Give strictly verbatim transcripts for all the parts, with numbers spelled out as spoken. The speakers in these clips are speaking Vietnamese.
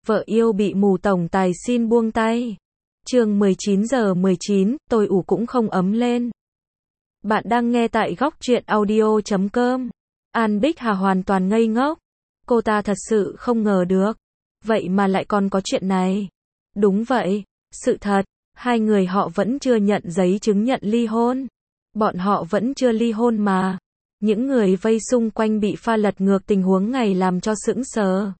Vợ yêu bị mù tổng tài xin buông tay. Chương mười chín giờ mười chín, tôi ủ cũng không ấm lên. Bạn đang nghe tại góc truyện audio chấm com. An Bích Hà hoàn toàn ngây ngốc. Cô ta thật sự không ngờ được. Vậy mà lại còn có chuyện này. Đúng vậy, sự thật, hai người họ vẫn chưa nhận giấy chứng nhận ly hôn. Bọn họ vẫn chưa ly hôn mà. Những người vây xung quanh bị pha lật ngược tình huống ngày làm cho sững sờ.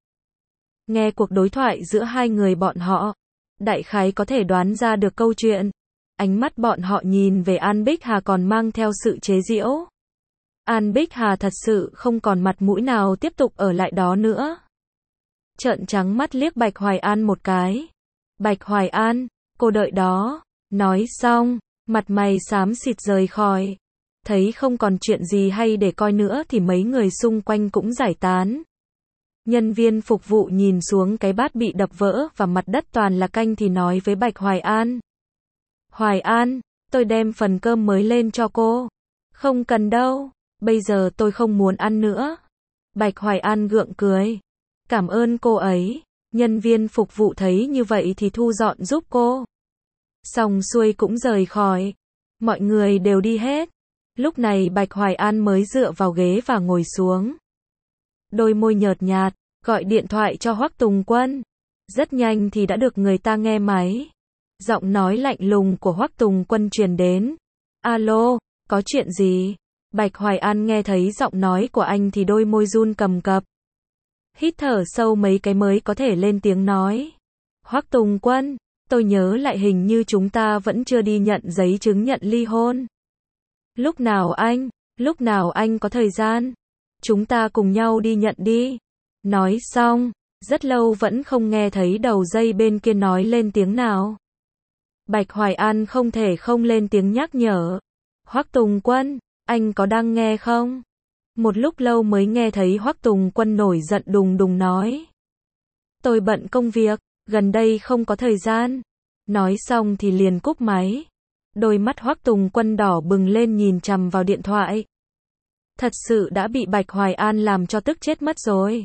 Nghe cuộc đối thoại giữa hai người bọn họ, đại khái có thể đoán ra được câu chuyện. Ánh mắt bọn họ nhìn về An Bích Hà còn mang theo sự chế giễu. An Bích Hà thật sự không còn mặt mũi nào tiếp tục ở lại đó nữa. Trợn trắng mắt liếc Bạch Hoài An một cái. Bạch Hoài An, cô đợi đó. Nói xong, mặt mày xám xịt rời khỏi. Thấy không còn chuyện gì hay để coi nữa thì mấy người xung quanh cũng giải tán. Nhân viên phục vụ nhìn xuống cái bát bị đập vỡ và mặt đất toàn là canh thì nói với Bạch Hoài An. Hoài An, tôi đem phần cơm mới lên cho cô. Không cần đâu, bây giờ tôi không muốn ăn nữa. Bạch Hoài An gượng cười. Cảm ơn cô ấy. Nhân viên phục vụ thấy như vậy thì thu dọn giúp cô. Xong xuôi cũng rời khỏi. Mọi người đều đi hết. Lúc này Bạch Hoài An mới dựa vào ghế và ngồi xuống. Đôi môi nhợt nhạt, gọi điện thoại cho Hoắc Tùng Quân. Rất nhanh thì đã được người ta nghe máy. Giọng nói lạnh lùng của Hoắc Tùng Quân truyền đến. Alo, có chuyện gì? Bạch Hoài An nghe thấy giọng nói của anh thì đôi môi run cầm cập. Hít thở sâu mấy cái mới có thể lên tiếng nói. Hoắc Tùng Quân, tôi nhớ lại hình như chúng ta vẫn chưa đi nhận giấy chứng nhận ly hôn. Lúc nào anh, lúc nào anh có thời gian? Chúng ta cùng nhau đi nhận đi. Nói xong, rất lâu vẫn không nghe thấy đầu dây bên kia nói lên tiếng nào. Bạch Hoài An không thể không lên tiếng nhắc nhở. Hoắc Tùng Quân, anh có đang nghe không? Một lúc lâu mới nghe thấy Hoắc Tùng Quân nổi giận đùng đùng nói. Tôi bận công việc, gần đây không có thời gian. Nói xong thì liền cúp máy. Đôi mắt Hoắc Tùng Quân đỏ bừng lên nhìn chằm vào điện thoại. Thật sự đã bị Bạch Hoài An làm cho tức chết mất rồi.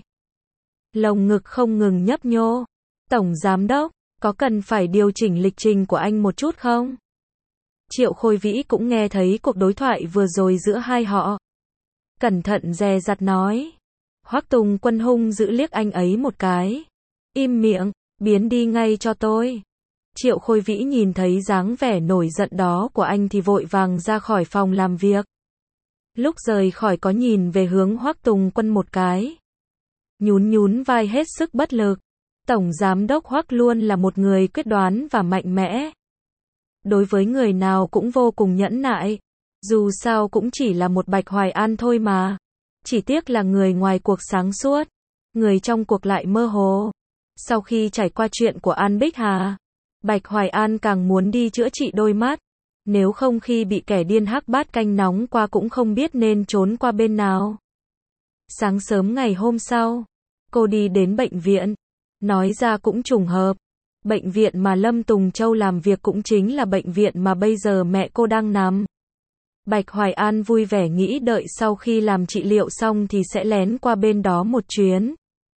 Lồng ngực không ngừng nhấp nhô. Tổng giám đốc, có cần phải điều chỉnh lịch trình của anh một chút không? Triệu Khôi Vĩ cũng nghe thấy cuộc đối thoại vừa rồi giữa hai họ. Cẩn thận dè dặt nói. Hoắc Tùng Quân hung dữ liếc anh ấy một cái. Im miệng, biến đi ngay cho tôi. Triệu Khôi Vĩ nhìn thấy dáng vẻ nổi giận đó của anh thì vội vàng ra khỏi phòng làm việc. Lúc rời khỏi có nhìn về hướng Hoắc Tùng Quân một cái. Nhún nhún vai hết sức bất lực. Tổng giám đốc Hoắc luôn là một người quyết đoán và mạnh mẽ. Đối với người nào cũng vô cùng nhẫn nại. Dù sao cũng chỉ là một Bạch Hoài An thôi mà. Chỉ tiếc là người ngoài cuộc sáng suốt. Người trong cuộc lại mơ hồ. Sau khi trải qua chuyện của An Bích Hà, Bạch Hoài An càng muốn đi chữa trị đôi mắt. Nếu không khi bị kẻ điên hắc bát canh nóng qua cũng không biết nên trốn qua bên nào. Sáng sớm ngày hôm sau, cô đi đến bệnh viện. Nói ra cũng trùng hợp. Bệnh viện mà Lâm Tùng Châu làm việc cũng chính là bệnh viện mà bây giờ mẹ cô đang nằm. Bạch Hoài An vui vẻ nghĩ đợi sau khi làm trị liệu xong thì sẽ lén qua bên đó một chuyến.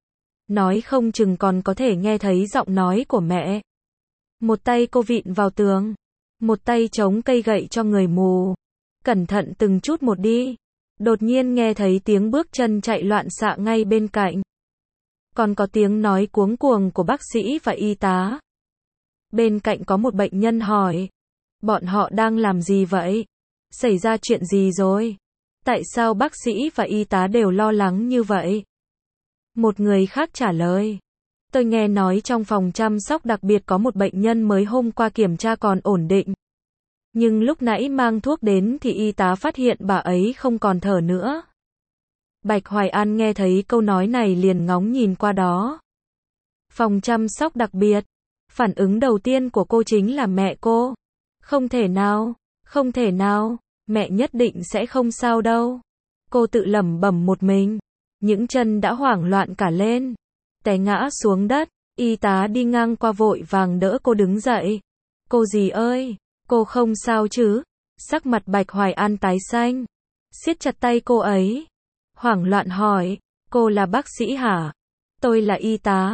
Nói không chừng còn có thể nghe thấy giọng nói của mẹ. Một tay cô vịn vào tường. Một tay chống cây gậy cho người mù. Cẩn thận từng chút một đi. Đột nhiên nghe thấy tiếng bước chân chạy loạn xạ ngay bên cạnh. Còn có tiếng nói cuống cuồng của bác sĩ và y tá. Bên cạnh có một bệnh nhân hỏi. Bọn họ đang làm gì vậy? Xảy ra chuyện gì rồi? Tại sao bác sĩ và y tá đều lo lắng như vậy? Một người khác trả lời. Tôi nghe nói trong phòng chăm sóc đặc biệt có một bệnh nhân mới hôm qua kiểm tra còn ổn định. Nhưng lúc nãy mang thuốc đến thì y tá phát hiện bà ấy không còn thở nữa. Bạch Hoài An nghe thấy câu nói này liền ngóng nhìn qua đó. Phòng chăm sóc đặc biệt. Phản ứng đầu tiên của cô chính là mẹ cô. Không thể nào, không thể nào, mẹ nhất định sẽ không sao đâu. Cô tự lẩm bẩm một mình. Những chân đã hoảng loạn cả lên. Té ngã xuống đất, y tá đi ngang qua vội vàng đỡ cô đứng dậy. Cô dì ơi, cô không sao chứ? Sắc mặt Bạch Hoài An tái xanh. Siết chặt tay cô ấy. Hoảng loạn hỏi, cô là bác sĩ hả? Tôi là y tá.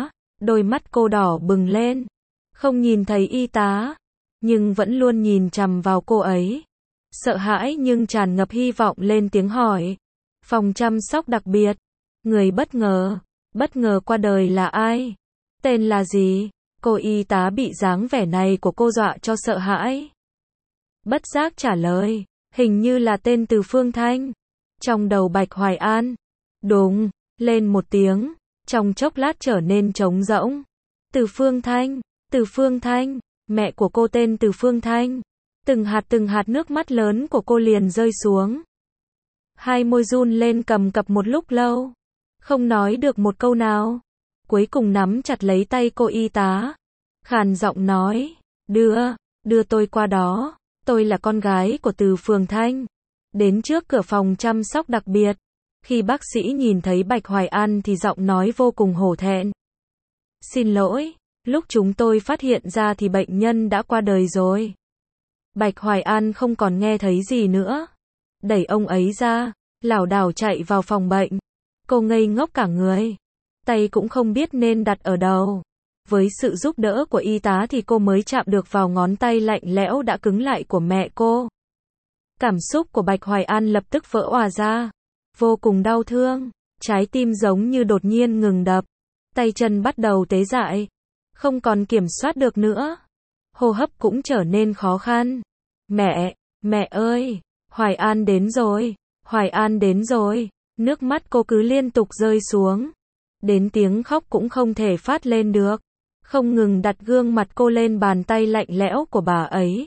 Đôi mắt cô đỏ bừng lên. Không nhìn thấy y tá, nhưng vẫn luôn nhìn chằm vào cô ấy. Sợ hãi nhưng tràn ngập hy vọng lên tiếng hỏi. Phòng chăm sóc đặc biệt. Người bất ngờ, bất ngờ qua đời là ai? Tên là gì? Cô y tá bị dáng vẻ này của cô dọa cho sợ hãi. Bất giác trả lời, hình như là tên Từ Phương Thanh. Trong đầu Bạch Hoài An, đùng, lên một tiếng, trong chốc lát trở nên trống rỗng. Từ Phương Thanh, Từ Phương Thanh, mẹ của cô tên Từ Phương Thanh. Từng hạt từng hạt nước mắt lớn của cô liền rơi xuống. Hai môi run lên cầm cập một lúc lâu, không nói được một câu nào. Cuối cùng nắm chặt lấy tay cô y tá, khàn giọng nói, đưa, đưa tôi qua đó, tôi là con gái của Từ Phương Thanh. Đến trước cửa phòng chăm sóc đặc biệt, khi bác sĩ nhìn thấy Bạch Hoài An thì giọng nói vô cùng hổ thẹn. Xin lỗi, lúc chúng tôi phát hiện ra thì bệnh nhân đã qua đời rồi. Bạch Hoài An không còn nghe thấy gì nữa. Đẩy ông ấy ra, lảo đảo chạy vào phòng bệnh. Cô ngây ngốc cả người. Tay cũng không biết nên đặt ở đâu. Với sự giúp đỡ của y tá thì cô mới chạm được vào ngón tay lạnh lẽo đã cứng lại của mẹ cô. Cảm xúc của Bạch Hoài An lập tức vỡ òa ra. Vô cùng đau thương. Trái tim giống như đột nhiên ngừng đập. Tay chân bắt đầu tê dại. Không còn kiểm soát được nữa. Hô hấp cũng trở nên khó khăn. Mẹ, mẹ ơi, Hoài An đến rồi, Hoài An đến rồi. Nước mắt cô cứ liên tục rơi xuống. Đến tiếng khóc cũng không thể phát lên được. Không ngừng đặt gương mặt cô lên bàn tay lạnh lẽo của bà ấy.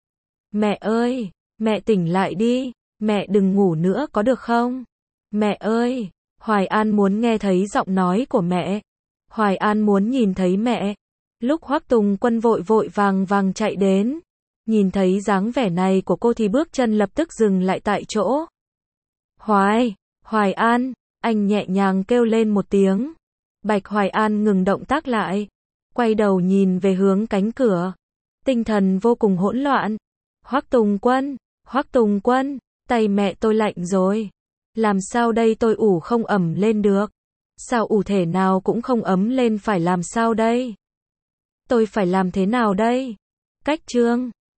Mẹ ơi, mẹ tỉnh lại đi, mẹ đừng ngủ nữa có được không? Mẹ ơi, Hoài An muốn nghe thấy giọng nói của mẹ. Hoài An muốn nhìn thấy mẹ. Lúc Hoắc Tùng Quân vội vội vàng vàng chạy đến, nhìn thấy dáng vẻ này của cô thì bước chân lập tức dừng lại tại chỗ. Hoài, Hoài An, anh nhẹ nhàng kêu lên một tiếng. Bạch Hoài An ngừng động tác lại, quay đầu nhìn về hướng cánh cửa. Tinh thần vô cùng hỗn loạn. Hoắc Tùng Quân, Hoắc Tùng Quân, tay mẹ tôi lạnh rồi. Làm sao đây, tôi ủ không ẩm lên được. Sao ủ thể nào cũng không ấm lên, phải làm sao đây? Tôi phải làm thế nào đây? Cách chương